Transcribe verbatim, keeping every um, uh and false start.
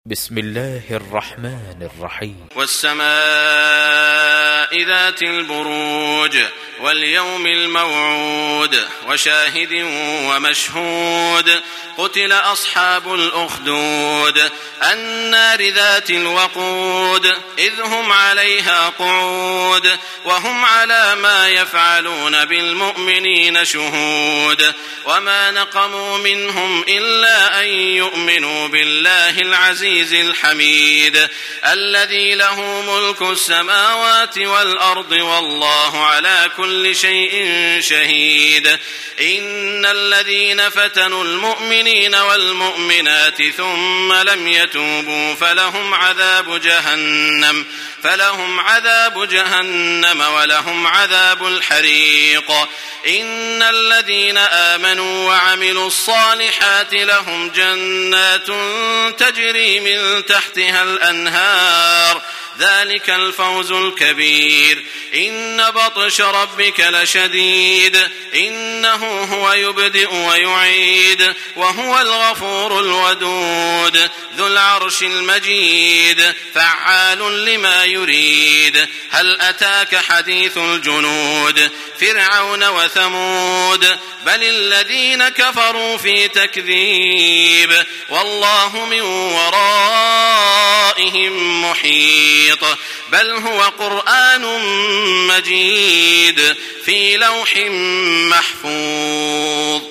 بسم الله الرحمن الرحيم. والسماء ذات البروج واليوم الموعود وشاهد ومشهود قتل أصحاب الأخدود النار ذات الوقود إذ هم عليها قعود وهم على ما يفعلون بالمؤمنين شهود وما نقموا منهم إلا أن يؤمنوا بالله العزيز الحميد الذي له ملك السماوات والأرض والله على كل شيء شهيد. إن الذين فتنوا المؤمنين والمؤمنات ثم لم يتوبوا فلهم عذاب جهنم فلهم عذاب جهنم ولهم عذاب الحريق. إن الذين آمنوا وعملوا الصالحات لهم جنات تجري من تحتها الأنهار ذلك الفوز الكبير. إن بطش ربك لشديد إنه هو يبدئ ويعيد وهو الغفور الودود ذو العرش المجيد فعال لما يريد. هل أتاك حديث الجنود فرعون وثمود بل الذين كفروا في تكذيب والله من ورائهم محيط بل هو قرآن مجيد في لوح محفوظ.